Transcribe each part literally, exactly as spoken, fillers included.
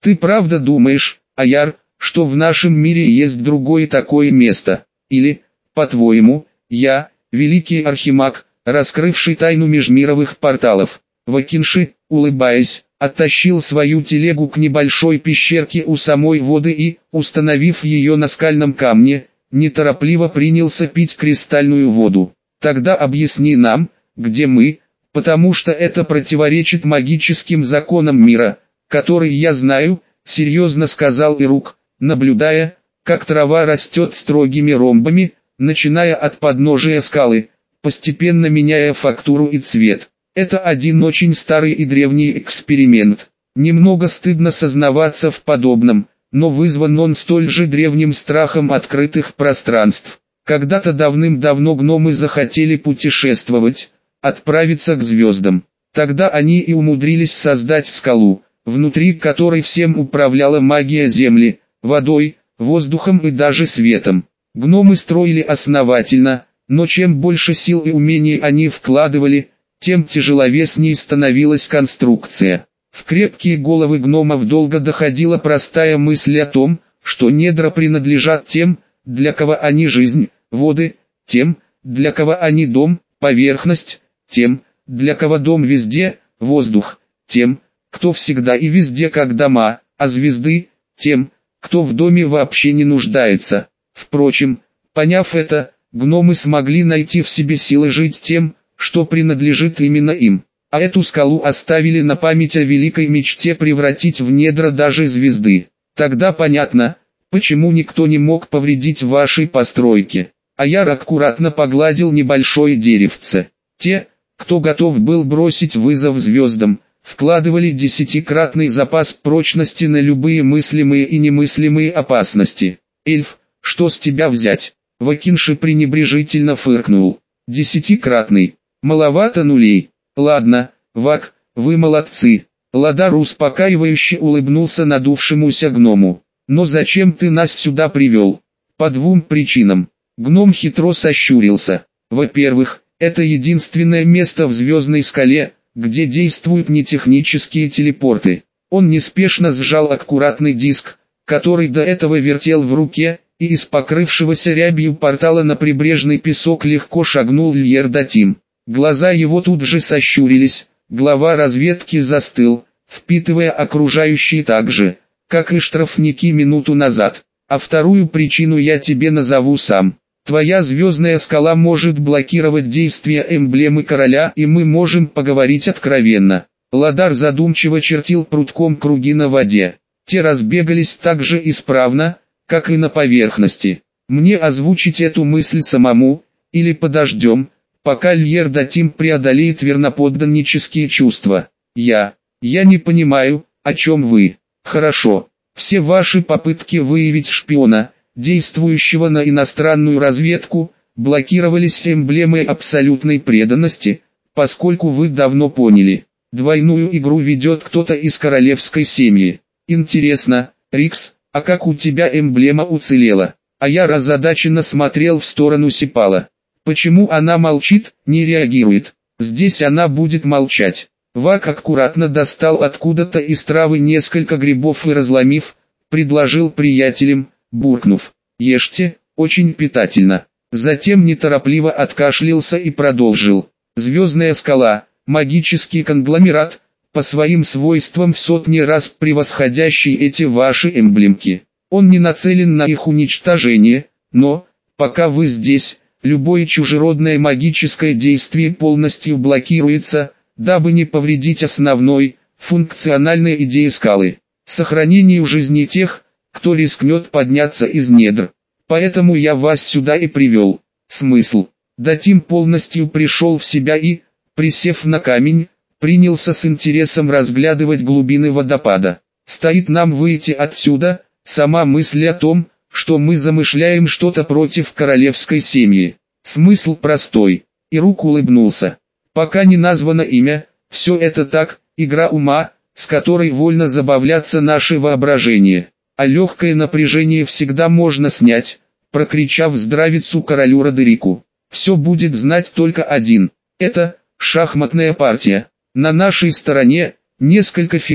Ты правда думаешь, Аяр, что в нашем мире есть другое такое место? Или, по-твоему, я, великий архимаг, раскрывший тайну межмировых порталов? Вакинши, улыбаясь, оттащил свою телегу к небольшой пещерке у самой воды и, установив ее на скальном камне, неторопливо принялся пить кристальную воду. Тогда объясни нам, где мы, потому что это противоречит магическим законам мира, который я знаю, серьезно сказал Ирук, наблюдая, как трава растет строгими ромбами, начиная от подножия скалы, постепенно меняя фактуру и цвет. Это один очень старый и древний эксперимент. Немного стыдно сознаваться в подобном, но вызван он столь же древним страхом открытых пространств. Когда-то давным-давно гномы захотели путешествовать, отправиться к звездам. Тогда они и умудрились создать скалу, внутри которой всем управляла магия земли, водой, воздухом и даже светом. Гномы строили основательно, но чем больше сил и умений они вкладывали, тем тяжеловеснее становилась конструкция. В крепкие головы гномов долго доходила простая мысль о том, что недра принадлежат тем, для кого они жизнь, воды, тем, для кого они дом, поверхность, тем, для кого дом везде, воздух, тем, кто всегда и везде как дома, а звезды, тем, кто в доме вообще не нуждается. Впрочем, поняв это, гномы смогли найти в себе силы жить тем, что принадлежит именно им. А эту скалу оставили на память о великой мечте превратить в недра даже звезды. Тогда понятно, почему никто не мог повредить вашей постройке. Аяр аккуратно погладил небольшое деревце. Те, кто готов был бросить вызов звездам, вкладывали десятикратный запас прочности на любые мыслимые и немыслимые опасности. Эльф, что с тебя взять? Вакинши пренебрежительно фыркнул. Десятикратный. Маловато нулей. Ладно, Вак, вы молодцы. Ладар успокаивающе улыбнулся надувшемуся гному. Но зачем ты нас сюда привел? По двум причинам. Гном хитро сощурился. Во-первых, это единственное место в звездной скале, где действуют нетехнические телепорты. Он неспешно сжал аккуратный диск, который до этого вертел в руке, и из покрывшегося рябью портала на прибрежный песок легко шагнул Льер Датим. Глаза его тут же сощурились, глава разведки застыл, впитывая окружающие так же, как и штрафники минуту назад. А вторую причину я тебе назову сам. Твоя звездная скала может блокировать действия эмблемы короля, и мы можем поговорить откровенно. Ладар задумчиво чертил прутком круги на воде. Те разбегались так же исправно, как и на поверхности. Мне озвучить эту мысль самому, или подождем, пока Льер Датим преодолеет верноподданнические чувства. Я, я не понимаю, о чем вы. Хорошо, все ваши попытки выявить шпиона, действующего на иностранную разведку, блокировались эмблемой абсолютной преданности, поскольку вы давно поняли, двойную игру ведет кто-то из королевской семьи. Интересно, Рикс, а как у тебя эмблема уцелела? А я озадаченно смотрел в сторону Сипала. Почему она молчит, не реагирует? Здесь она будет молчать. Вак аккуратно достал откуда-то из травы несколько грибов и, разломив, предложил приятелям, буркнув: «Ешьте, очень питательно». Затем неторопливо откашлялся и продолжил. «Звездная скала, магический конгломерат, по своим свойствам в сотни раз превосходящий эти ваши эмблемки. Он не нацелен на их уничтожение, но, пока вы здесь, любое чужеродное магическое действие полностью блокируется, дабы не повредить основной, функциональной идее скалы, сохранению жизни тех, кто рискнет подняться из недр. Поэтому я вас сюда и привел. Смысл. Датим полностью пришел в себя и, присев на камень, принялся с интересом разглядывать глубины водопада. Стоит нам выйти отсюда, сама мысль о том, что мы замышляем что-то против королевской семьи. Смысл простой. Ирук улыбнулся. Пока не названо имя, все это так, игра ума, с которой вольно забавляться наше воображение. А легкое напряжение всегда можно снять, прокричав здравицу королю Родерику. Все будет знать только один. Это шахматная партия. На нашей стороне несколько фигур,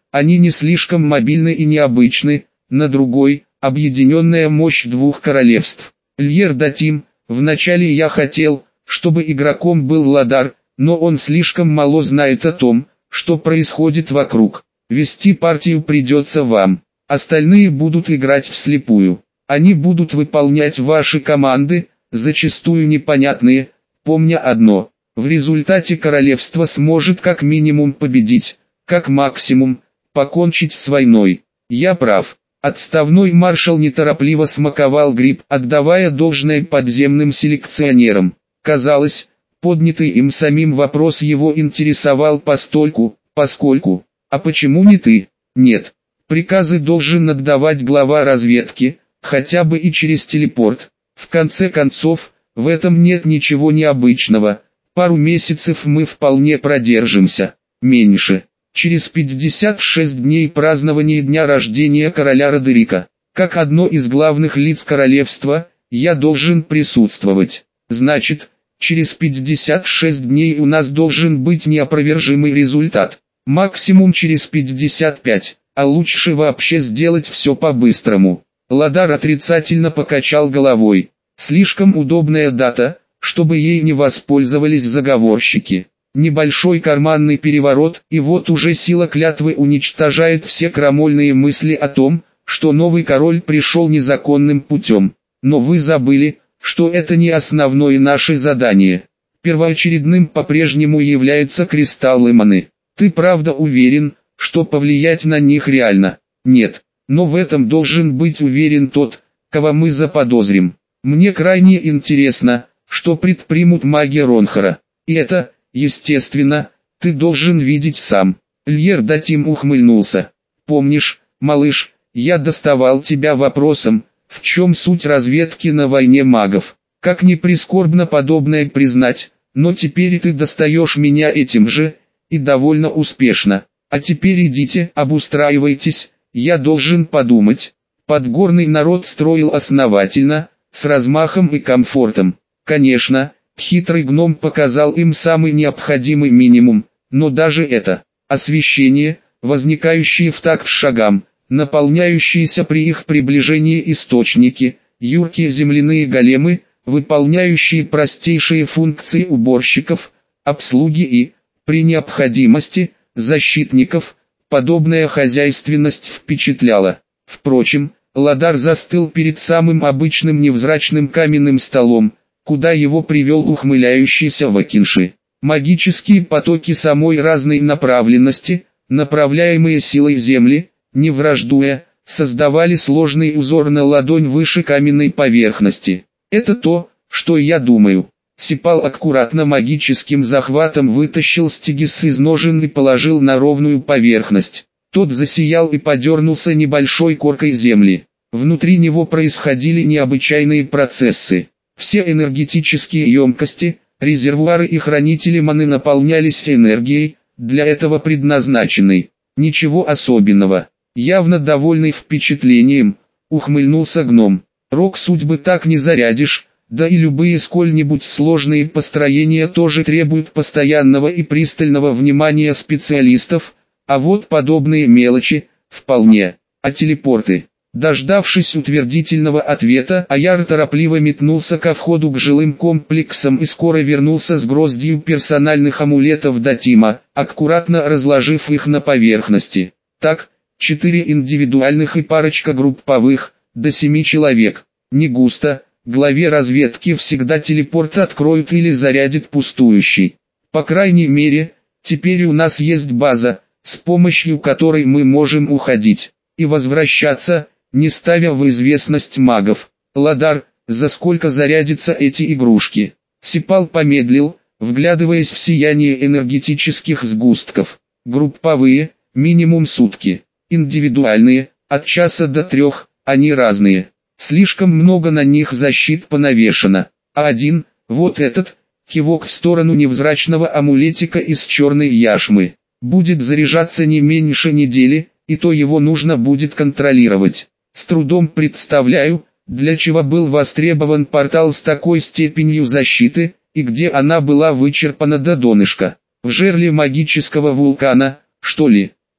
Они не слишком мобильны и необычны, на другой – объединенная мощь двух королевств. Льер Датим, вначале я хотел, чтобы игроком был Ладар, но он слишком мало знает о том, что происходит вокруг. Вести партию придется вам. Остальные будут играть вслепую. Они будут выполнять ваши команды, зачастую непонятные, помня одно. В результате королевство сможет как минимум победить, как максимум покончить с войной. Я прав. Отставной маршал неторопливо смаковал гриб, отдавая должное подземным селекционерам. Казалось, поднятый им самим вопрос его интересовал постольку, поскольку. А почему не ты? Нет. Приказы должен отдавать глава разведки, хотя бы и через телепорт. В конце концов, в этом нет ничего необычного. Пару месяцев мы вполне продержимся. Меньше. Через пятьдесят шесть дней празднования дня рождения короля Родерика. Как одно из главных лиц королевства, я должен присутствовать. Значит, через пятьдесят шесть дней у нас должен быть неопровержимый результат. Максимум через пятьдесят пять, а лучше вообще сделать все по-быстрому. Ладар отрицательно покачал головой. Слишком удобная дата, чтобы ей не воспользовались заговорщики. Небольшой карманный переворот, и вот уже сила клятвы уничтожает все крамольные мысли о том, что новый король пришел незаконным путем. Но вы забыли, что это не основное наше задание. Первоочередным по-прежнему являются кристаллы маны. Ты правда уверен, что повлиять на них реально? Нет, но в этом должен быть уверен тот, кого мы заподозрим. Мне крайне интересно, что предпримут маги Ронхара. И это, естественно, ты должен видеть сам. Льер Датим ухмыльнулся. Помнишь, малыш, я доставал тебя вопросом, в чем суть разведки на войне магов. Как ни прискорбно подобное признать, но теперь ты достаешь меня этим же, и довольно успешно. А теперь идите, обустраивайтесь, я должен подумать. Подгорный народ строил основательно, с размахом и комфортом. Конечно, хитрый гном показал им самый необходимый минимум, но даже это, освещение, возникающие в такт шагам, наполняющиеся при их приближении источники, юркие земляные големы, выполняющие простейшие функции уборщиков, обслуги и, при необходимости, защитников, подобная хозяйственность впечатляла. Впрочем, Ладар застыл перед самым обычным невзрачным каменным столом, куда его привел ухмыляющийся Вакинши. Магические потоки самой разной направленности, направляемые силой земли, не враждуя, создавали сложный узор на ладонь выше каменной поверхности. Это то, что я думаю. Сипал аккуратно магическим захватом вытащил стигис из ножен и положил на ровную поверхность. Тот засиял и подернулся небольшой коркой земли. Внутри него происходили необычайные процессы. Все энергетические емкости, резервуары и хранители маны наполнялись энергией, для этого предназначенной. Ничего особенного. Явно довольный впечатлением, ухмыльнулся гном. Рог судьбы так не зарядишь, да и любые сколь-нибудь сложные построения тоже требуют постоянного и пристального внимания специалистов, а вот подобные мелочи, вполне. А телепорты? Дождавшись утвердительного ответа, Аяр торопливо метнулся ко входу к жилым комплексам и скоро вернулся с гроздью персональных амулетов Датима, аккуратно разложив их на поверхности. Так, четыре индивидуальных и парочка групповых, до семи человек. Не густо, главе разведки всегда телепорт откроют или зарядит пустующий. По крайней мере, теперь у нас есть база, с помощью которой мы можем уходить и возвращаться, не ставя в известность магов. Ладар, за сколько зарядятся эти игрушки? Сипал помедлил, вглядываясь в сияние энергетических сгустков. Групповые, минимум сутки. Индивидуальные, от часа до трех, они разные. Слишком много на них защит понавешено. А один, вот этот, кивок в сторону невзрачного амулетика из черной яшмы, будет заряжаться не меньше недели, и то его нужно будет контролировать. С трудом представляю, для чего был востребован портал с такой степенью защиты, и где она была вычерпана до донышка. В жерле магического вулкана, что ли? Да,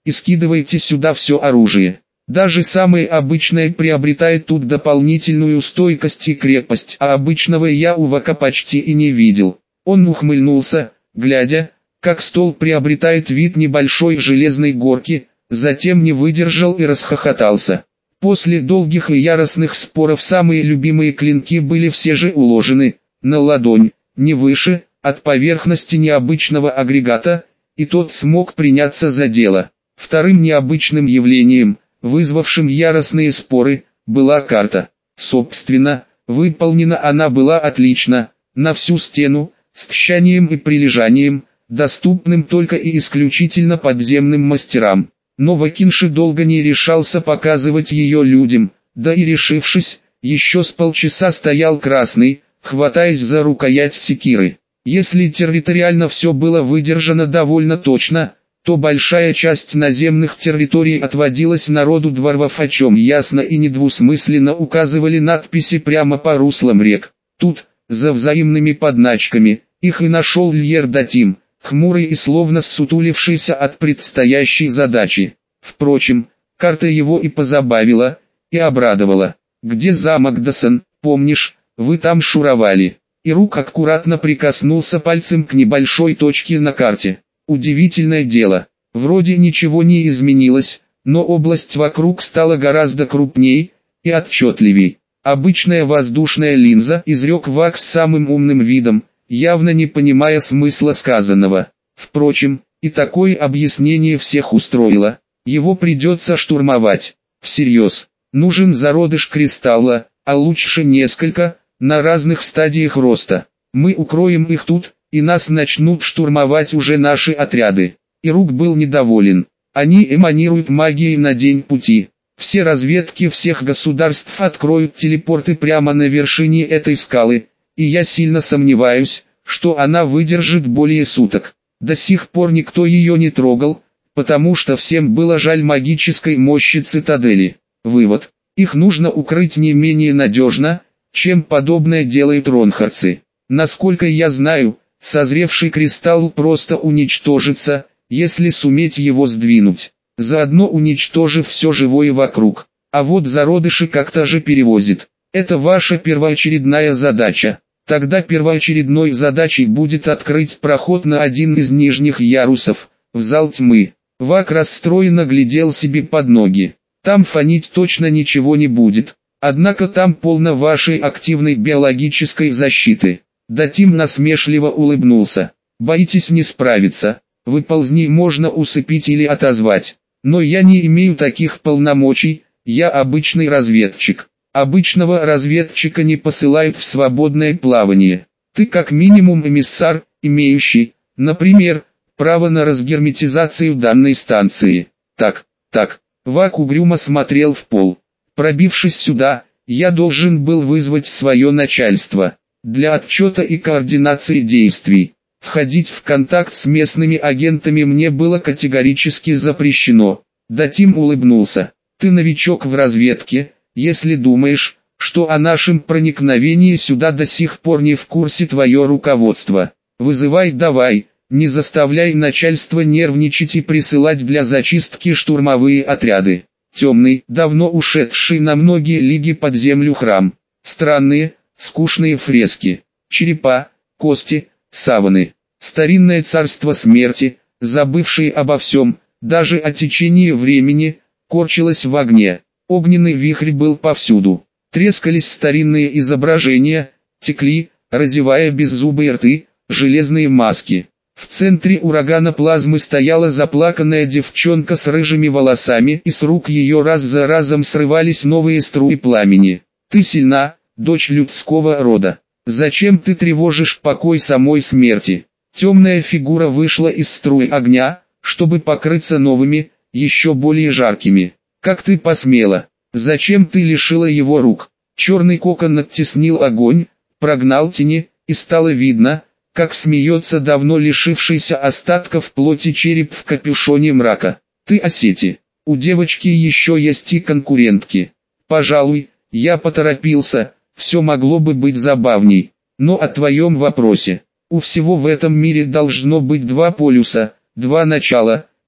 и скидывайте сюда все оружие. Даже самое обычное приобретает тут дополнительную стойкость и крепость, а обычного я у Вака почти и не видел. Он ухмыльнулся, глядя, как стол приобретает вид небольшой железной горки, затем не выдержал и расхохотался. После долгих и яростных споров самые любимые клинки были все же уложены на ладонь, не выше, от поверхности необычного агрегата, и тот смог приняться за дело. Вторым необычным явлением, вызвавшим яростные споры, была карта. Собственно, выполнена она была отлично, на всю стену, с тщанием и прилежанием, доступным только и исключительно подземным мастерам. Но Вакинши долго не решался показывать ее людям, да и решившись, еще с полчаса стоял красный, хватаясь за рукоять секиры. Если территориально все было выдержано довольно точно, то большая часть наземных территорий отводилась народу дворов, о чем ясно и недвусмысленно указывали надписи прямо по руслам рек. Тут, за взаимными подначками, их и нашел Льер Датим, хмурый и словно ссутулившийся от предстоящей задачи. Впрочем, карта его и позабавила, и обрадовала. «Где замок Дасан, помнишь, вы там шуровали?» И Рук аккуратно прикоснулся пальцем к небольшой точке на карте. Удивительное дело, вроде ничего не изменилось, но область вокруг стала гораздо крупней и отчетливей. «Обычная воздушная линза», изрек Вак с самым умным видом, явно не понимая смысла сказанного. Впрочем, и такое объяснение всех устроило. Его придется штурмовать. Всерьез. Нужен зародыш кристалла, а лучше несколько, на разных стадиях роста. Мы укроем их тут, и нас начнут штурмовать уже наши отряды. И Рук был недоволен. Они эманируют магией на день пути. Все разведки всех государств откроют телепорты прямо на вершине этой скалы, и я сильно сомневаюсь, что она выдержит более суток. До сих пор никто ее не трогал, потому что всем было жаль магической мощи цитадели. Вывод: их нужно укрыть не менее надежно, чем подобное делают ронхарцы. Насколько я знаю, созревший кристалл просто уничтожится, если суметь его сдвинуть, заодно уничтожив все живое вокруг. А вот зародыши как-то же перевозит. Это ваша первоочередная задача. Тогда первоочередной задачей будет открыть проход на один из нижних ярусов, в зал тьмы. Вак расстроенно глядел себе под ноги. Там фонить точно ничего не будет, однако там полно вашей активной биологической защиты. Датим насмешливо улыбнулся. Боитесь не справиться, выползни можно усыпить или отозвать. Но я не имею таких полномочий, я обычный разведчик. Обычного разведчика не посылают в свободное плавание. Ты как минимум эмиссар, имеющий, например, право на разгерметизацию данной станции. Так, так, Вак угрюмо смотрел в пол. Пробившись сюда, я должен был вызвать свое начальство. Для отчета и координации действий. Входить в контакт с местными агентами мне было категорически запрещено. Датим улыбнулся. Ты новичок в разведке, если думаешь, что о нашем проникновении сюда до сих пор не в курсе твое руководство. Вызывай давай, не заставляй начальство нервничать и присылать для зачистки штурмовые отряды. Темный, давно ушедший на многие лиги под землю храм. Странные, скучные фрески, черепа, кости, саваны. Старинное царство смерти, забывшее обо всем, даже о течении времени, корчилось в огне. Огненный вихрь был повсюду. Трескались старинные изображения, текли, разевая беззубые рты, железные маски. В центре урагана плазмы стояла заплаканная девчонка с рыжими волосами, и с рук ее раз за разом срывались новые струи пламени. Ты сильна, дочь людского рода. Зачем ты тревожишь покой самой смерти? Темная фигура вышла из струи огня, чтобы покрыться новыми, еще более жаркими. Как ты посмела? Зачем ты лишила его рук? Черный кокон оттеснил огонь, прогнал тени, и стало видно, как смеется давно лишившийся остатков плоти череп в капюшоне мрака. Ты Осети. У девочки еще есть и конкурентки. Пожалуй, я поторопился, все могло бы быть забавней. Но о твоем вопросе. У всего в этом мире должно быть два полюса, два начала,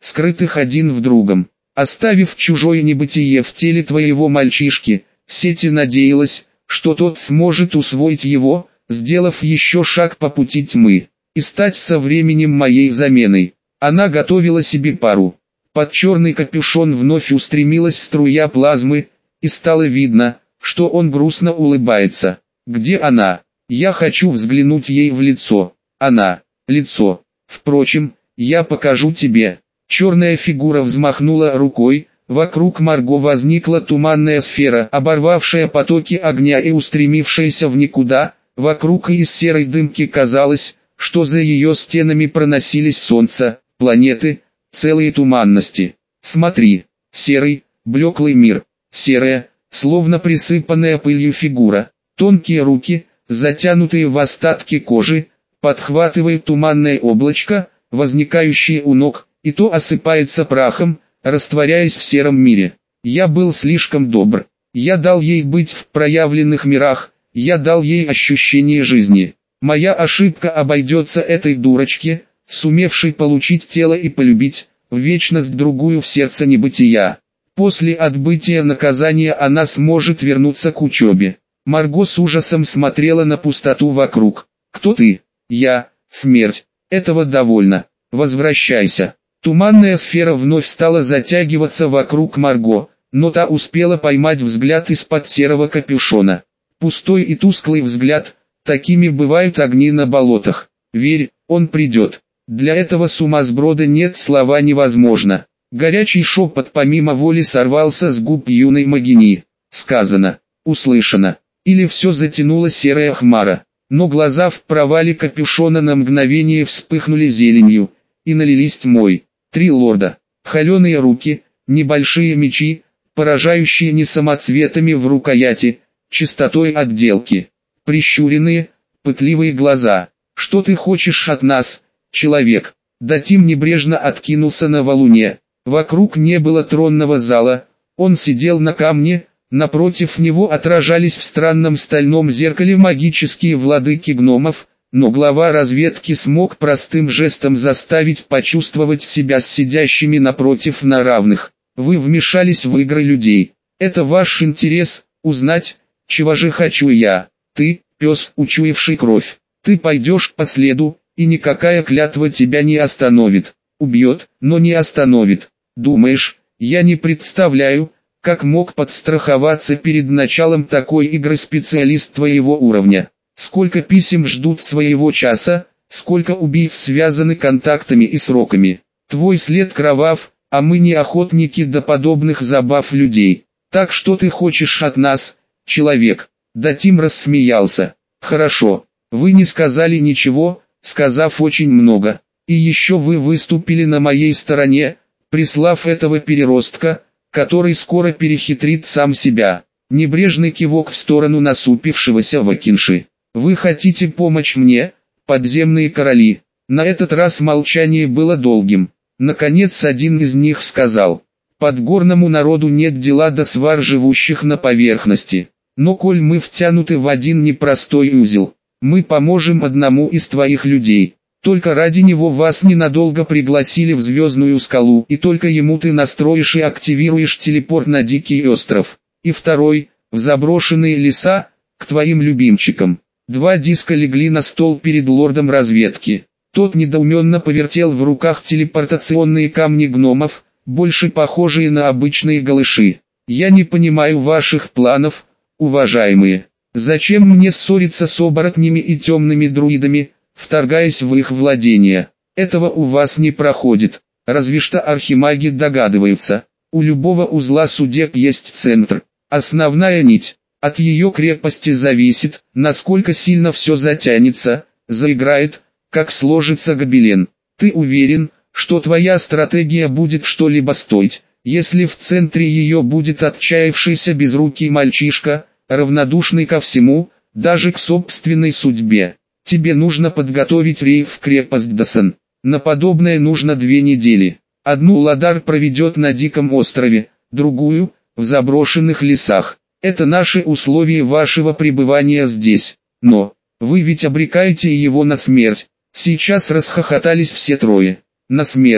скрытых один в другом. Оставив чужое небытие в теле твоего мальчишки, Сети надеялась, что тот сможет усвоить его, сделав еще шаг по пути тьмы, и стать со временем моей заменой. Она готовила себе пару. Под черный капюшон вновь устремилась струя плазмы, и стало видно, что он грустно улыбается. Где она? Я хочу взглянуть ей в лицо. Она. Лицо. Впрочем, я покажу тебе. Черная фигура взмахнула рукой, вокруг Марго возникла туманная сфера, оборвавшая потоки огня и устремившаяся в никуда. Вокруг и из серой дымки казалось, что за ее стенами проносились солнца, планеты, целые туманности. Смотри, серый, блеклый мир, серая, словно присыпанная пылью фигура, тонкие руки, затянутые в остатки кожи, подхватывают туманное облачко, возникающее у ног, и то осыпается прахом, растворяясь в сером мире. Я был слишком добр. Я дал ей быть в проявленных мирах, я дал ей ощущение жизни. Моя ошибка обойдется этой дурочке, сумевшей получить тело и полюбить, в вечность другую в сердце небытия. После отбытия наказания она сможет вернуться к учебе. Марго с ужасом смотрела на пустоту вокруг. «Кто ты?» «Я, смерть. Этого довольно. Возвращайся». Туманная сфера вновь стала затягиваться вокруг Марго, но та успела поймать взгляд из-под серого капюшона. Пустой и тусклый взгляд, такими бывают огни на болотах. «Верь, он придет». Для этого сумасброда нет слова «невозможно». Горячий шепот помимо воли сорвался с губ юной Магини. Сказано, услышано. Или все затянула серая хмара. Но глаза в провале капюшона на мгновение вспыхнули зеленью и налились тьмой. Три лорда, холеные руки, небольшие мечи, поражающие не самоцветами в рукояти, чистотой отделки. Прищуренные, пытливые глаза. «Что ты хочешь от нас, человек?» Датим небрежно откинулся на валуне. Вокруг не было тронного зала, он сидел на камне, напротив него отражались в странном стальном зеркале магические владыки гномов, но глава разведки смог простым жестом заставить почувствовать себя с сидящими напротив на равных. Вы вмешались в игры людей. Это ваш интерес, узнать, чего же хочу я. Ты, пес, учуявший кровь. Ты пойдешь по следу, и никакая клятва тебя не остановит. Убьет, но не остановит. Думаешь, я не представляю, как мог подстраховаться перед началом такой игры специалист твоего уровня? Сколько писем ждут своего часа, сколько убийц связаны контактами и сроками. Твой след кровав, а мы не охотники до подобных забав людей. Так что ты хочешь от нас, человек?» Датим рассмеялся. «Хорошо, вы не сказали ничего, сказав очень много. И еще вы выступили на моей стороне, прислав этого переростка, который скоро перехитрит сам себя». Небрежный кивок в сторону насупившегося Вакинши. «Вы хотите помочь мне, подземные короли?» На этот раз молчание было долгим. Наконец один из них сказал: «Подгорному народу нет дела до свар живущих на поверхности. Но коль мы втянуты в один непростой узел, мы поможем одному из твоих людей. Только ради него вас ненадолго пригласили в Звездную скалу, и только ему ты настроишь и активируешь телепорт на Дикий остров. И второй, в заброшенные леса, к твоим любимчикам». Два диска легли на стол перед лордом разведки. Тот недоуменно повертел в руках телепортационные камни гномов, больше похожие на обычные голыши. «Я не понимаю ваших планов, уважаемые. Зачем мне ссориться с оборотнями и темными друидами, вторгаясь в их владения? Этого у вас не проходит. Разве что архимаги догадываются. У любого узла судеб есть центр, основная нить. От ее крепости зависит, насколько сильно все затянется, заиграет, как сложится гобелен. Ты уверен, что твоя стратегия будет что-либо стоить, если в центре ее будет отчаявшийся безрукий мальчишка, равнодушный ко всему, даже к собственной судьбе? Тебе нужно подготовить рейд в крепость Дасан. На подобное нужно две недели. Одну Ладар проведет на Диком острове, другую – в заброшенных лесах. Это наши условия вашего пребывания здесь. Но, вы ведь обрекаете его на смерть. Сейчас расхохотались все трое. На смерть.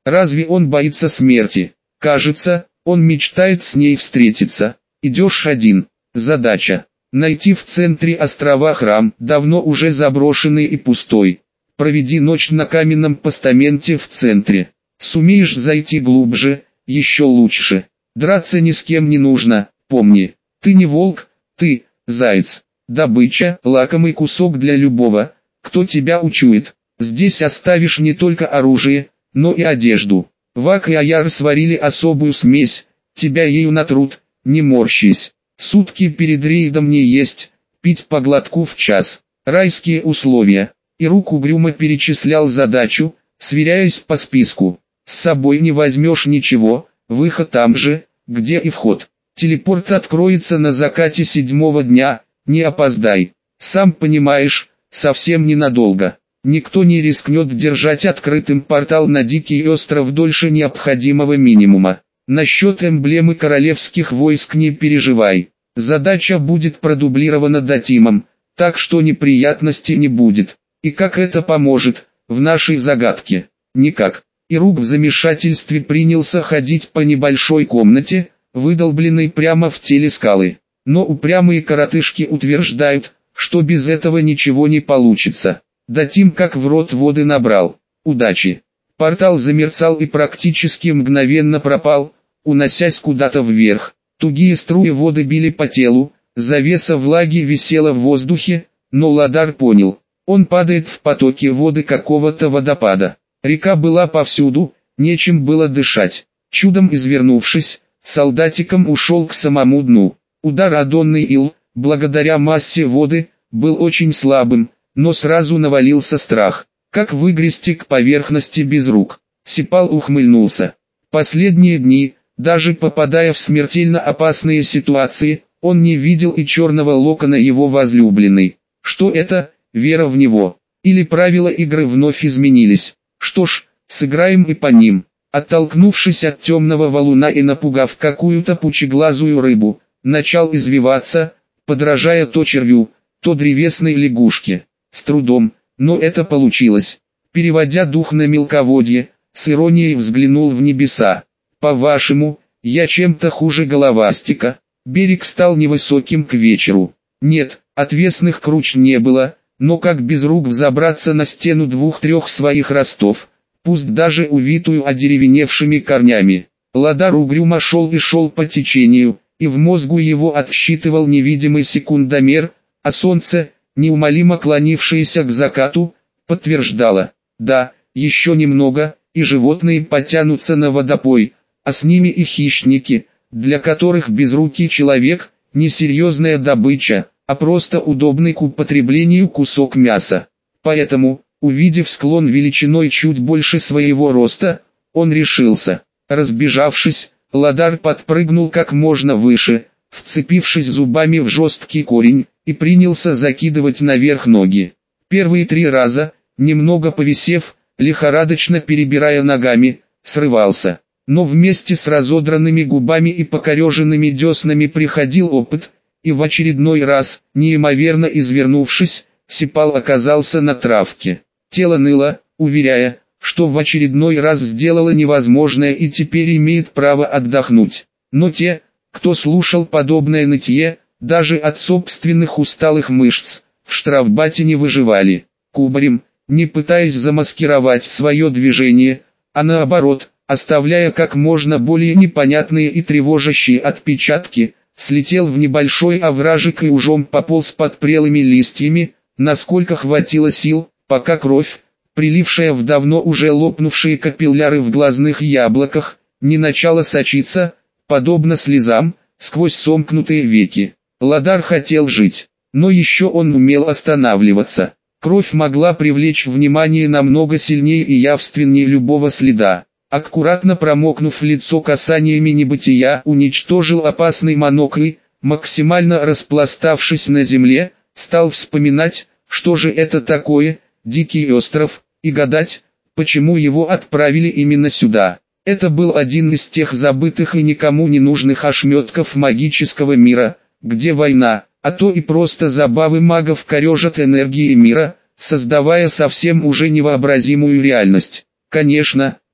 Разве он боится смерти? Кажется, он мечтает с ней встретиться. Идешь один. Задача. Найти в центре острова храм, давно уже заброшенный и пустой. Проведи ночь на каменном постаменте в центре. Сумеешь зайти глубже, еще лучше. Драться ни с кем не нужно, помни. Ты не волк, ты заяц. Добыча, лакомый кусок для любого, кто тебя учует. Здесь оставишь не только оружие, но и одежду. Вак и Аяр сварили особую смесь, тебя ею натрут, не морщись. Сутки перед рейдом не есть, пить по глотку в час. Райские условия. И рук угрюмо перечислял задачу, сверяясь по списку. С собой не возьмешь ничего, выход там же, где и вход. Телепорт откроется на закате седьмого дня, не опоздай. Сам понимаешь, совсем ненадолго. Никто не рискнет держать открытым портал на Дикий остров дольше необходимого минимума. Насчет эмблемы королевских войск не переживай. Задача будет продублирована дотимом, так что неприятностей не будет. И как это поможет в нашей загадке? Никак. Ирук в замешательстве принялся ходить по небольшой комнате, выдолбленной прямо в теле скалы. Но упрямые коротышки утверждают, что без этого ничего не получится. Дотим как в рот воды набрал. Удачи. Портал замерцал и практически мгновенно пропал, уносясь куда-то вверх. Тугие струи воды били по телу, завеса влаги висела в воздухе, но Ладар понял. Он падает в потоки воды какого-то водопада. Река была повсюду, нечем было дышать. Чудом извернувшись, солдатиком ушел к самому дну. Удар Адонный Ил, благодаря массе воды, был очень слабым, но сразу навалился страх. Как выгрести к поверхности без рук? Сипал ухмыльнулся. Последние дни, даже попадая в смертельно опасные ситуации, он не видел и черного локона его возлюбленной. Что это? Вера в него. Или правила игры вновь изменились. Что ж, сыграем и по ним. Оттолкнувшись от темного валуна и напугав какую-то пучеглазую рыбу, начал извиваться, подражая то червю, то древесной лягушке. С трудом, но это получилось. Переводя дух на мелководье, с иронией взглянул в небеса. По-вашему, я чем-то хуже головастика? Берег стал невысоким к вечеру. Нет, отвесных круч не было, но как без рук взобраться на стену двух-трех своих ростов, пусть даже увитую одеревеневшими корнями. Ладар угрюмо шел и шел по течению, и в мозгу его отсчитывал невидимый секундомер, а солнце, неумолимо клонившееся к закату, подтверждало: да, еще немного, и животные потянутся на водопой, а с ними и хищники, для которых безрукий человек – не серьезная добыча, а просто удобный к употреблению кусок мяса. Поэтому, увидев склон величиной чуть больше своего роста, он решился. Разбежавшись, Ладар подпрыгнул как можно выше, вцепившись зубами в жесткий корень, и принялся закидывать наверх ноги. Первые три раза, немного повисев, лихорадочно перебирая ногами, срывался. Но вместе с разодранными губами и покореженными деснами приходил опыт, и в очередной раз, неимоверно извернувшись, Сипал оказался на травке. Тело ныло, уверяя, что в очередной раз сделало невозможное и теперь имеет право отдохнуть. Но те, кто слушал подобное нытье, даже от собственных усталых мышц, в штрафбате не выживали. Кубарем, не пытаясь замаскировать свое движение, а наоборот, оставляя как можно более непонятные и тревожащие отпечатки, слетел в небольшой овражек и ужом пополз под прелыми листьями, насколько хватило сил, пока кровь, прилившая в давно уже лопнувшие капилляры в глазных яблоках, не начала сочиться, подобно слезам, сквозь сомкнутые веки. Ладар хотел жить, но еще он умел останавливаться. Кровь могла привлечь внимание намного сильнее и явственнее любого следа. Аккуратно промокнув лицо касаниями небытия, уничтожил опасный монокль, максимально распластавшись на земле, стал вспоминать, что же это такое, Дикий остров, и гадать, почему его отправили именно сюда. Это был один из тех забытых и никому не нужных ошметков магического мира, где война, а то и просто забавы магов корежат энергии мира, создавая совсем уже невообразимую реальность. Конечно,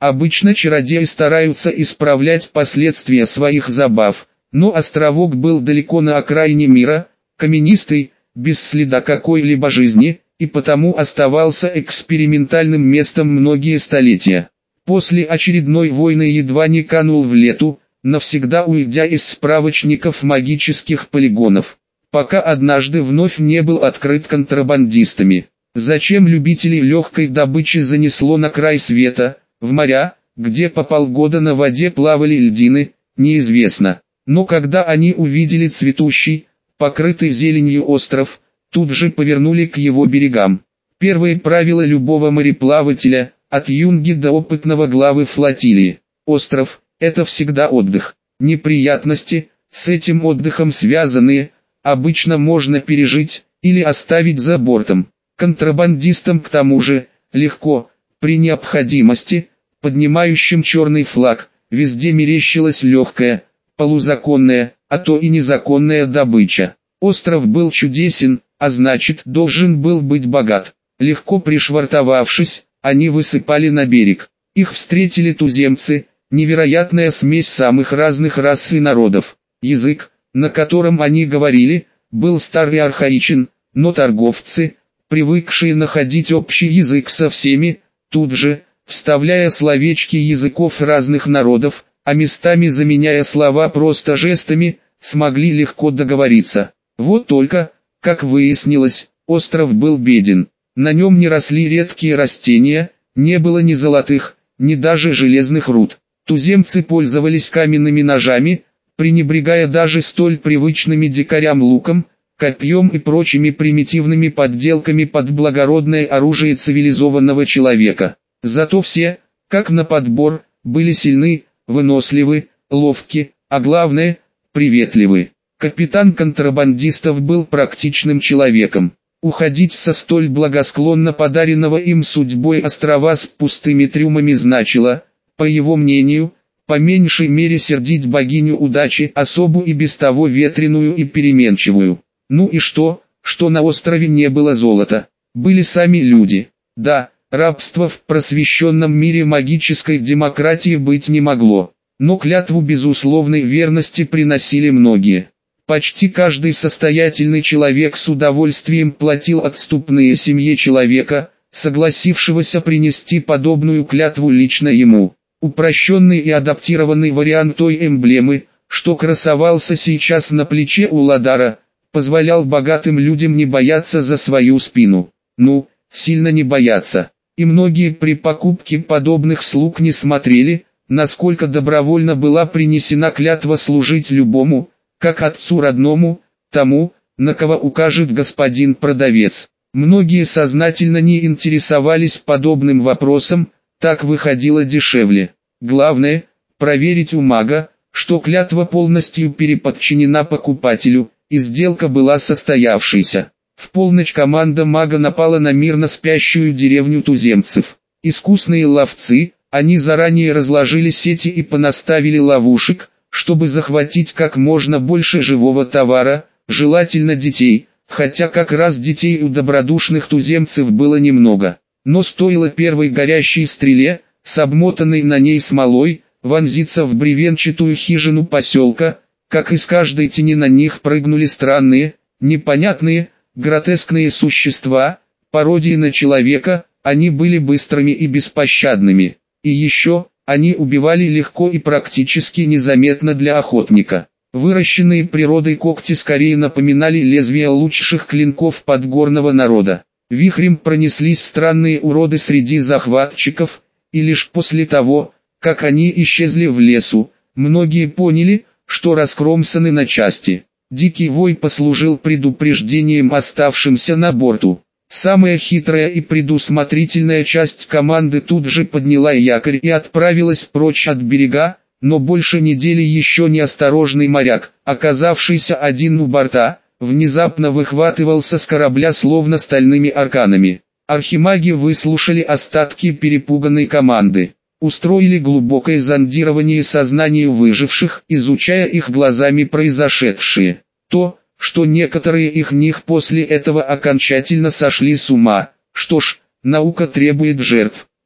Обычно чародеи стараются исправлять последствия своих забав, но островок был далеко на окраине мира, каменистый, без следа какой-либо жизни, и потому оставался экспериментальным местом многие столетия. После очередной войны едва не канул в лету, навсегда уйдя из справочников магических полигонов, пока однажды вновь не был открыт контрабандистами. Зачем любителей легкой добычи занесло на край света, в моря, где по полгода на воде плавали льдины, неизвестно. Но когда они увидели цветущий, покрытый зеленью остров, тут же повернули к его берегам. Первое правило любого мореплавателя, от юнги до опытного главы флотилии: остров – это всегда отдых. Неприятности, с этим отдыхом связанные, обычно можно пережить или оставить за бортом. Контрабандистам к тому же легко, при необходимости, поднимающим черный флаг, везде мерещилась легкая, полузаконная, а то и незаконная добыча. Остров был чудесен, а значит должен был быть богат. Легко пришвартовавшись, они высыпали на берег. Их встретили туземцы, невероятная смесь самых разных рас и народов. Язык, на котором они говорили, был старый и архаичен, но торговцы, привыкшие находить общий язык со всеми, тут же, вставляя словечки языков разных народов, а местами заменяя слова просто жестами, смогли легко договориться. Вот только, как выяснилось, остров был беден. На нем не росли редкие растения, не было ни золотых, ни даже железных руд. Туземцы пользовались каменными ножами, пренебрегая даже столь привычными дикарям луком, копьем и прочими примитивными подделками под благородное оружие цивилизованного человека. Зато все, как на подбор, были сильны, выносливы, ловки, а главное, приветливы. Капитан контрабандистов был практичным человеком. Уходить со столь благосклонно подаренного им судьбой острова с пустыми трюмами значило, по его мнению, по меньшей мере сердить богиню удачи, особу и без того ветреную и переменчивую. Ну и что, что на острове не было золота? Были сами люди. Да, рабства в просвещенном мире магической демократии быть не могло. Но клятву безусловной верности приносили многие. Почти каждый состоятельный человек с удовольствием платил отступные семье человека, согласившегося принести подобную клятву лично ему. Упрощенный и адаптированный вариант той эмблемы, что красовался сейчас на плече у Ладара, позволял богатым людям не бояться за свою спину. Ну, сильно не бояться. И многие при покупке подобных слуг не смотрели, насколько добровольно была принесена клятва служить любому, как отцу родному, тому, на кого укажет господин продавец. Многие сознательно не интересовались подобным вопросом, так выходило дешевле. Главное, проверить у мага, что клятва полностью переподчинена покупателю, и сделка была состоявшейся. В полночь команда мага напала на мирно спящую деревню туземцев. Искусные ловцы, они заранее разложили сети и понаставили ловушек, чтобы захватить как можно больше живого товара, желательно детей, хотя как раз детей у добродушных туземцев было немного. Но стоило первой горящей стреле, с обмотанной на ней смолой, вонзиться в бревенчатую хижину поселка, как из каждой тени на них прыгнули странные, непонятные, гротескные существа, пародии на человека. Они были быстрыми и беспощадными. И еще, они убивали легко и практически незаметно для охотника. Выращенные природой когти скорее напоминали лезвия лучших клинков подгорного народа. Вихрем пронеслись странные уроды среди захватчиков, и лишь после того, как они исчезли в лесу, многие поняли, что раскромсаны на части. Дикий вой послужил предупреждением оставшимся на борту. Самая хитрая и предусмотрительная часть команды тут же подняла якорь и отправилась прочь от берега, но больше недели еще неосторожный моряк, оказавшийся один у борта, внезапно выхватывался с корабля словно стальными арканами. Архимаги выслушали остатки перепуганной команды, устроили глубокое зондирование сознания выживших, изучая их глазами произошедшее. То, что некоторые из них после этого окончательно сошли с ума. Что ж, наука требует жертв.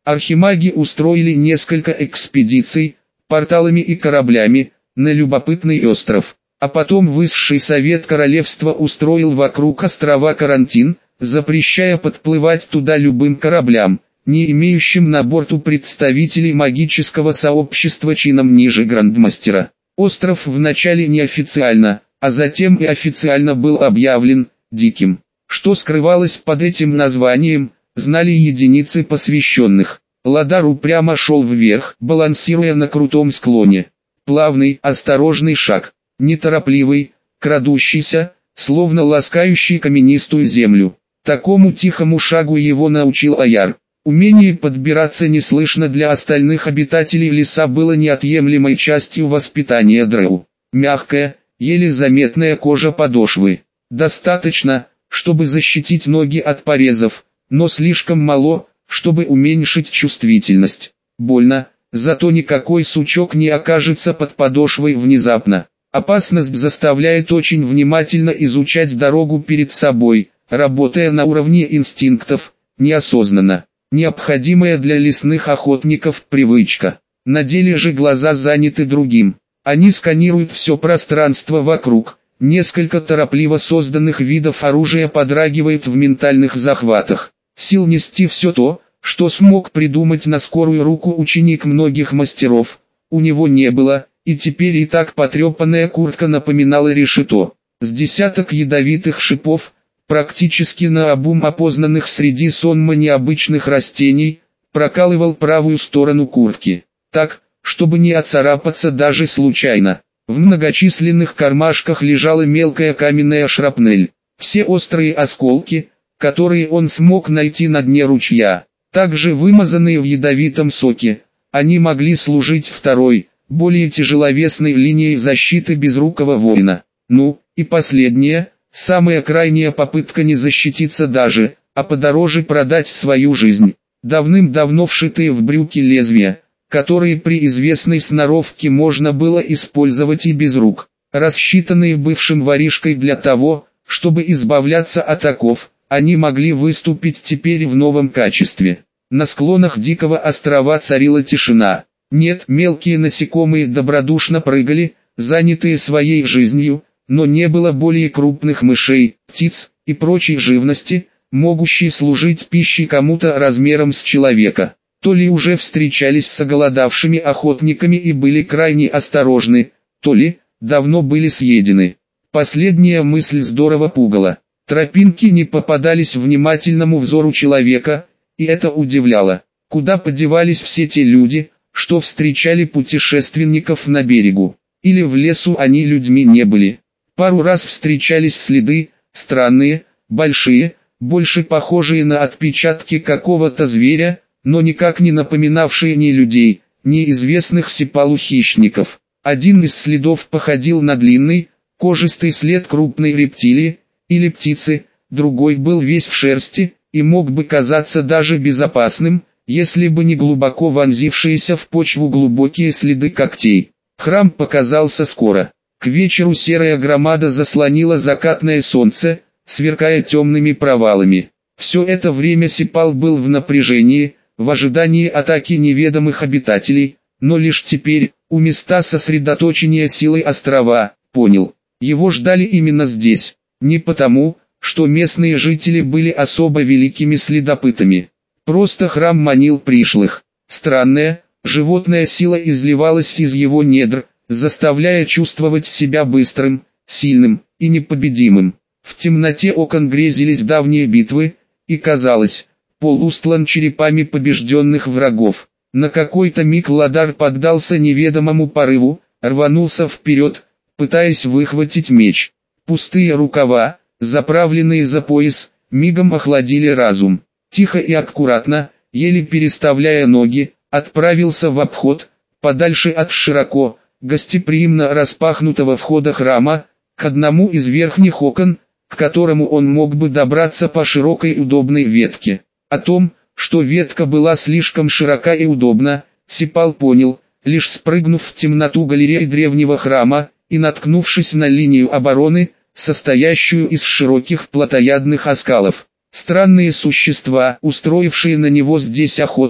Архимаги устроили несколько экспедиций, порталами и кораблями, на любопытный остров. А потом Высший Совет Королевства устроил вокруг острова карантин, запрещая подплывать туда любым кораблям, не имеющим на борту представителей магического сообщества чином ниже грандмастера. Остров вначале неофициально, а затем и официально был объявлен диким. Что скрывалось под этим названием, знали единицы посвященных. Ладар упрямо шел вверх, балансируя на крутом склоне. Плавный, осторожный шаг, неторопливый, крадущийся, словно ласкающий каменистую землю. Такому тихому шагу его научил Аяр. Умение подбираться неслышно для остальных обитателей леса было неотъемлемой частью воспитания Дроу. Мягкая, еле заметная кожа подошвы. Достаточно, чтобы защитить ноги от порезов, но слишком мало, чтобы уменьшить чувствительность. Больно, зато никакой сучок не окажется под подошвой внезапно. Опасность заставляет очень внимательно изучать дорогу перед собой, работая на уровне инстинктов, неосознанно. Необходимая для лесных охотников привычка. На деле же глаза заняты другим. Они сканируют все пространство вокруг. Несколько торопливо созданных видов оружия подрагивают в ментальных захватах. Сил нести все то, что смог придумать на скорую руку ученик многих мастеров, у него не было, и теперь и так потрепанная куртка напоминала решето. С десяток ядовитых шипов, практически наобум опознанных среди сонма необычных растений, прокалывал правую сторону куртки, так, чтобы не оцарапаться даже случайно. В многочисленных кармашках лежала мелкая каменная шрапнель. Все острые осколки, которые он смог найти на дне ручья, также вымазанные в ядовитом соке, они могли служить второй, более тяжеловесной линией защиты безрукого воина. Ну, и последняя, самая крайняя попытка не защититься даже, а подороже продать свою жизнь. Давным-давно вшитые в брюки лезвия, которые при известной сноровке можно было использовать и без рук, рассчитанные бывшим воришкой для того, чтобы избавляться от оков, они могли выступить теперь в новом качестве. На склонах Дикого острова царила тишина. Нет, мелкие насекомые добродушно прыгали, занятые своей жизнью, но не было более крупных мышей, птиц и прочей живности, могущей служить пищей кому-то размером с человека. То ли уже встречались с оголодавшими охотниками и были крайне осторожны, то ли давно были съедены. Последняя мысль здорово пугала. Тропинки не попадались внимательному взору человека, и это удивляло. Куда подевались все те люди, что встречали путешественников на берегу? Или в лесу они людьми не были? Пару раз встречались следы, странные, большие, больше похожие на отпечатки какого-то зверя, но никак не напоминавшие ни людей, ни известных Сипалу хищников. Один из следов походил на длинный, кожистый след крупной рептилии, или птицы, другой был весь в шерсти, и мог бы казаться даже безопасным, если бы не глубоко вонзившиеся в почву глубокие следы когтей. Храм показался скоро. К вечеру серая громада заслонила закатное солнце, сверкая темными провалами. Все это время Сипал был в напряжении, в ожидании атаки неведомых обитателей, но лишь теперь, у места сосредоточения силы острова, понял, его ждали именно здесь. Не потому, что местные жители были особо великими следопытами. Просто храм манил пришлых. Странная, животная сила изливалась из его недр, заставляя чувствовать себя быстрым, сильным и непобедимым. В темноте окон грезились давние битвы, и казалось, пол устлан черепами побежденных врагов. На какой-то миг Ладар поддался неведомому порыву, рванулся вперед, пытаясь выхватить меч. Пустые рукава, заправленные за пояс, мигом охладили разум. Тихо и аккуратно, еле переставляя ноги, отправился в обход, подальше от широко, гостеприимно распахнутого входа храма, к одному из верхних окон, к которому он мог бы добраться по широкой удобной ветке. О том, что ветка была слишком широка и удобна, Сипал понял, лишь спрыгнув в темноту галереи древнего храма, и наткнувшись на линию обороны, состоящую из широких плотоядных оскалов. Странные существа, устроившие на него здесь охоту,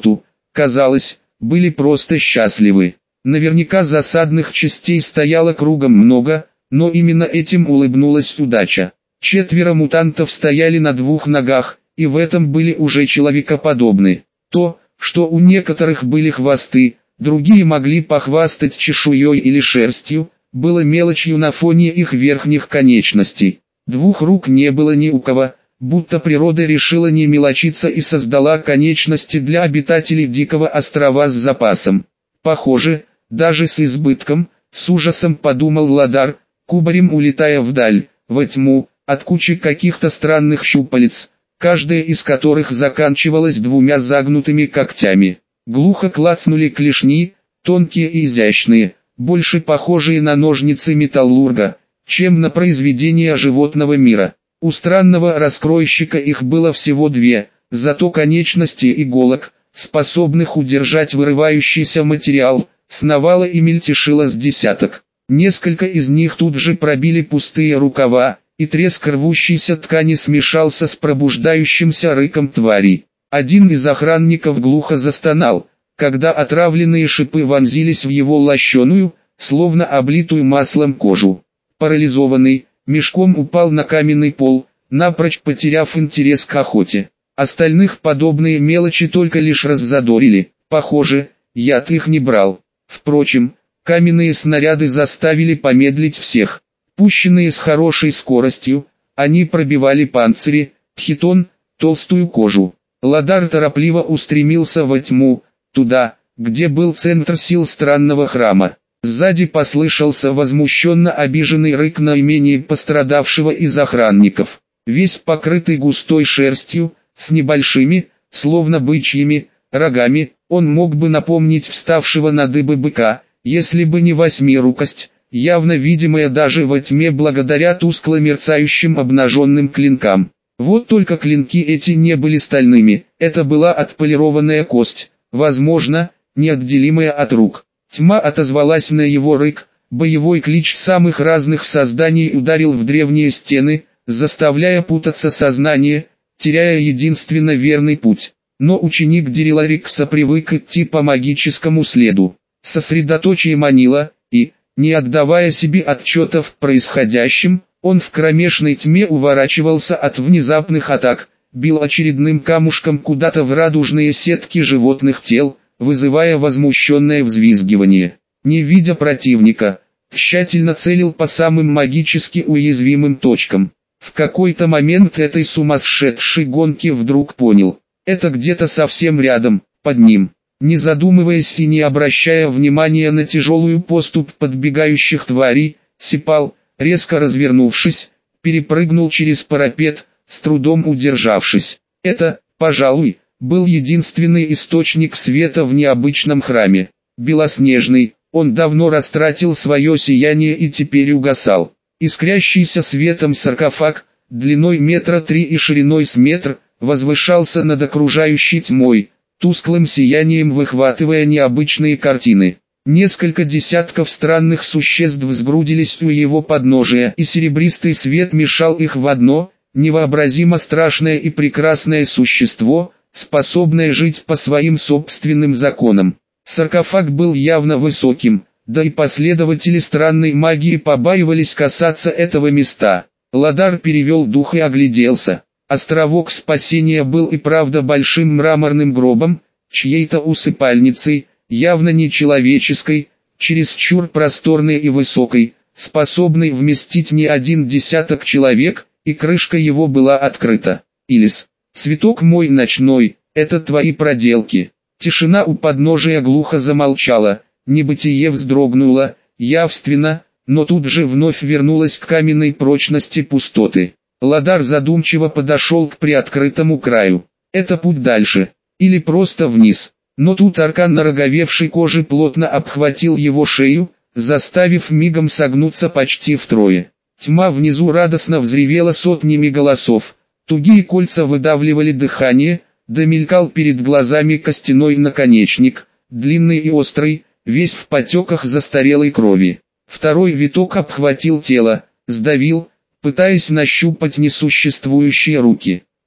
казалось, были просто счастливы. Наверняка засадных частей стояло кругом много, но именно этим улыбнулась удача. Четверо мутантов стояли на двух ногах, и в этом были уже человекоподобны. То, что у некоторых были хвосты, другие могли похвастать чешуей или шерстью, было мелочью на фоне их верхних конечностей. Двух рук не было ни у кого, будто природа решила не мелочиться и создала конечности для обитателей Дикого острова с запасом. Похоже, даже с избытком, с ужасом подумал Ладар, кубарем улетая вдаль, во тьму, от кучи каких-то странных щупалец, каждая из которых заканчивалась двумя загнутыми когтями. Глухо клацнули клешни, тонкие и изящные, больше похожие на ножницы металлурга, чем на произведения животного мира. У странного раскройщика их было всего две, зато конечности иголок, способных удержать вырывающийся материал, сновало и мельтешило с десяток. Несколько из них тут же пробили пустые рукава, и треск рвущейся ткани смешался с пробуждающимся рыком тварей. Один из охранников глухо застонал, когда отравленные шипы вонзились в его лощеную, словно облитую маслом кожу. Парализованный, мешком упал на каменный пол, напрочь потеряв интерес к охоте. Остальных подобные мелочи только лишь раззадорили, похоже, яд их не брал. Впрочем, каменные снаряды заставили помедлить всех. Пущенные с хорошей скоростью, они пробивали панцири, хитон, толстую кожу. Ладар торопливо устремился во тьму, туда, где был центр сил странного храма. Сзади послышался возмущенно обиженный рык наименее пострадавшего из охранников. Весь покрытый густой шерстью, с небольшими, словно бычьими, рогами, он мог бы напомнить вставшего на дыбы быка, если бы не восьмирукость, явно видимая даже во тьме благодаря тускло мерцающим обнаженным клинкам. Вот только клинки эти не были стальными, это была отполированная кость, возможно, неотделимая от рук. Тьма отозвалась на его рык, боевой клич самых разных созданий ударил в древние стены, заставляя путаться сознание, теряя единственно верный путь. Но ученик Дириларикса привык идти по магическому следу. Сосредоточие манило, и, не отдавая себе отчета в происходящем, он в кромешной тьме уворачивался от внезапных атак, бил очередным камушком куда-то в радужные сетки животных тел, вызывая возмущенное взвизгивание. Не видя противника, тщательно целил по самым магически уязвимым точкам. В какой-то момент этой сумасшедшей гонки вдруг понял, это где-то совсем рядом, под ним. Не задумываясь и не обращая внимания на тяжелую поступь подбегающих тварей, Сипал, резко развернувшись, перепрыгнул через парапет, с трудом удержавшись. Это, пожалуй, был единственный источник света в необычном храме. Белоснежный, он давно растратил свое сияние и теперь угасал. Искрящийся светом саркофаг, длиной метра три и шириной с метр, возвышался над окружающей тьмой, тусклым сиянием выхватывая необычные картины. Несколько десятков странных существ сгрудились у его подножия, и серебристый свет мешал их в одно, невообразимо страшное и прекрасное существо, способное жить по своим собственным законам. Саркофаг был явно высоким, да и последователи странной магии побаивались касаться этого места. Ладар перевел дух и огляделся. Островок спасения был и правда большим мраморным гробом, чьей-то усыпальницей, явно не человеческой, чересчур просторной и высокой, способной вместить не один десяток человек, и крышка его была открыта. Илис, цветок мой ночной, это твои проделки. Тишина у подножия глухо замолчала, небытие вздрогнуло, явственно, но тут же вновь вернулось к каменной прочности пустоты. Ладар задумчиво подошел к приоткрытому краю. Это путь дальше, или просто вниз. Но тут аркан нароговевшей кожи плотно обхватил его шею, заставив мигом согнуться почти втрое. Тьма внизу радостно взревела сотнями голосов, тугие кольца выдавливали дыхание, домелькал перед глазами костяной наконечник, длинный и острый, весь в потеках застарелой крови. Второй виток обхватил тело, сдавил, пытаясь нащупать несуществующие руки.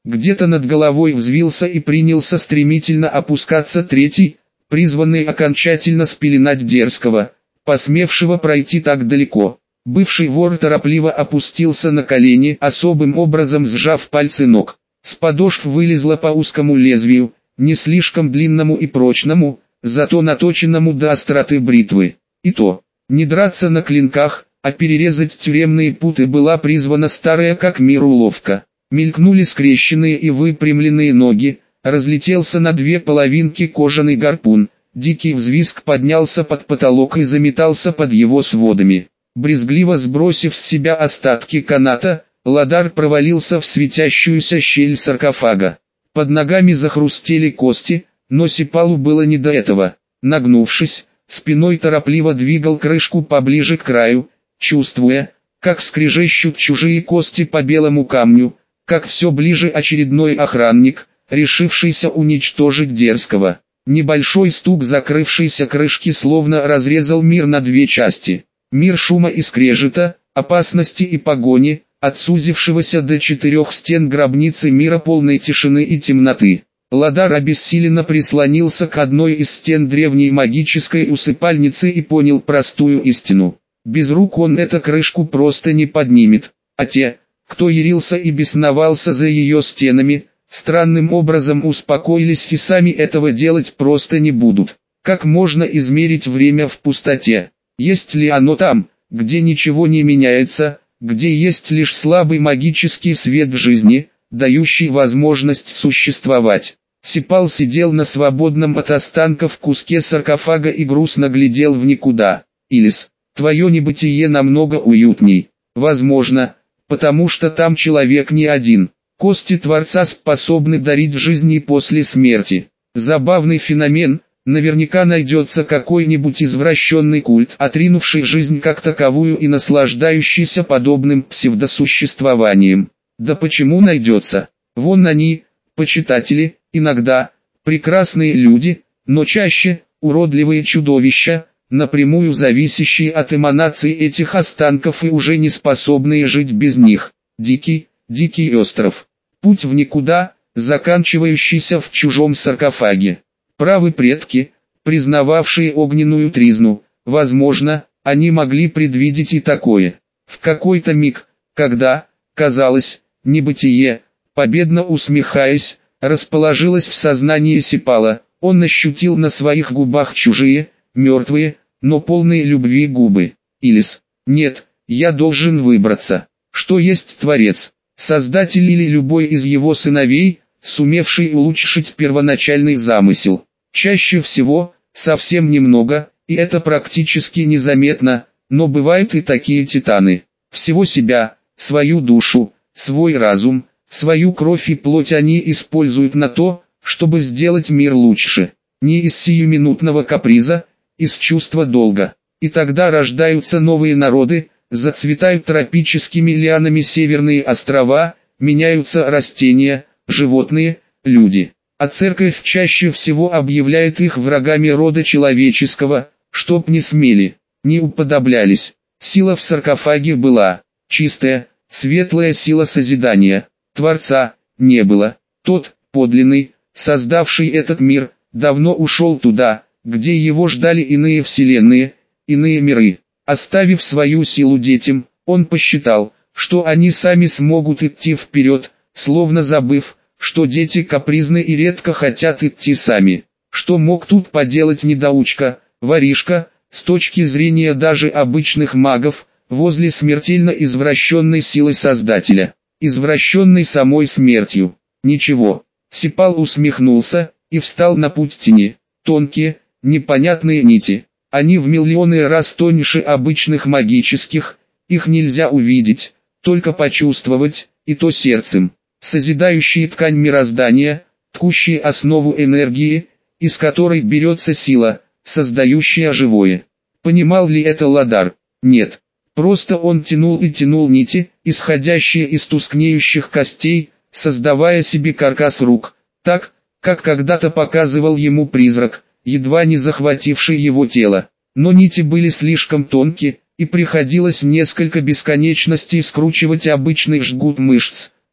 Где-то над головой взвился и принялся стремительно опускаться третий, призванный окончательно спеленать дерзкого, посмевшего пройти так далеко. Бывший вор торопливо опустился на колени, особым образом сжав пальцы ног. С подошв вылезла по узкому лезвию, не слишком длинному и прочному, зато наточенному до остроты бритвы. И то, не драться на клинках, а перерезать тюремные путы была призвана старая как мир уловка. Мелькнули скрещенные и выпрямленные ноги, разлетелся на две половинки кожаный гарпун, дикий взвизг поднялся под потолок и заметался под его сводами. Брезгливо сбросив с себя остатки каната, Ладар провалился в светящуюся щель саркофага. Под ногами захрустели кости, но Сипалу было не до этого. Нагнувшись, спиной торопливо двигал крышку поближе к краю, чувствуя, как скрежещут чужие кости по белому камню, как все ближе очередной охранник, решившийся уничтожить дерзкого. Небольшой стук закрывшейся крышки словно разрезал мир на две части. Мир шума и скрежета, опасности и погони, от сузившегося до четырех стен гробницы мира полной тишины и темноты. Ладар обессиленно прислонился к одной из стен древней магической усыпальницы и понял простую истину. Без рук он эту крышку просто не поднимет, а те, кто ярился и бесновался за ее стенами, странным образом успокоились и сами этого делать просто не будут. Как можно измерить время в пустоте? Есть ли оно там, где ничего не меняется, где есть лишь слабый магический свет в жизни, дающий возможность существовать? Сипал сидел на свободном от останков куске саркофага и грустно глядел в никуда. Илис, твое небытие намного уютней. Возможно, потому что там человек не один. Кости Творца способны дарить жизнь и после смерти. Забавный феномен. Наверняка найдется какой-нибудь извращенный культ, отринувший жизнь как таковую и наслаждающийся подобным псевдосуществованием. Да почему найдется? Вон они, почитатели, иногда, прекрасные люди, но чаще, уродливые чудовища, напрямую зависящие от эманаций этих останков и уже не способные жить без них. Дикий, дикий остров. Путь в никуда, заканчивающийся в чужом саркофаге. Правы предки, признававшие огненную тризну, возможно, они могли предвидеть и такое. В какой-то миг, когда, казалось, небытие, победно усмехаясь, расположилось в сознании Сипала, он ощутил на своих губах чужие, мертвые, но полные любви губы. Илис, нет, я должен выбраться. Что есть Творец, Создатель или любой из его сыновей, сумевший улучшить первоначальный замысел? Чаще всего, совсем немного, и это практически незаметно, но бывают и такие титаны. Всего себя, свою душу, свой разум, свою кровь и плоть они используют на то, чтобы сделать мир лучше. Не из сиюминутного каприза, из чувства долга. И тогда рождаются новые народы, зацветают тропическими лианами северные острова, меняются растения, животные, люди. А церковь чаще всего объявляет их врагами рода человеческого, чтоб не смели, не уподоблялись. Сила в саркофаге была, чистая, светлая сила созидания. Творца не было. Тот, подлинный, создавший этот мир, давно ушел туда, где его ждали иные вселенные, иные миры. Оставив свою силу детям, он посчитал, что они сами смогут идти вперед, словно забыв, что дети капризны и редко хотят идти сами. Что мог тут поделать недоучка, воришка, с точки зрения даже обычных магов, возле смертельно извращенной силы Создателя, извращенной самой смертью? Ничего. Сипал усмехнулся и встал на путь тени. Тонкие, непонятные нити. Они в миллионы раз тоньше обычных магических, их нельзя увидеть, только почувствовать, и то сердцем. Созидающие ткань мироздания, ткущие основу энергии, из которой берется сила, создающая живое. Понимал ли это Ладар? Нет. Просто он тянул и тянул нити, исходящие из тускнеющих костей, создавая себе каркас рук, так, как когда-то показывал ему призрак, едва не захвативший его тело. Но нити были слишком тонкие, и приходилось несколько бесконечностей скручивать обычный жгут мышц,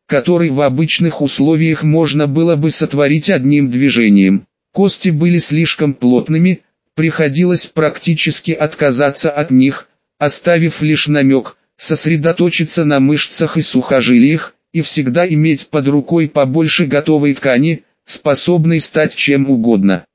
который в обычных условиях можно было бы сотворить одним движением. Кости были слишком плотными, приходилось практически отказаться от них, оставив лишь намек, сосредоточиться на мышцах и сухожилиях, и всегда иметь под рукой побольше готовой ткани, способной стать чем угодно.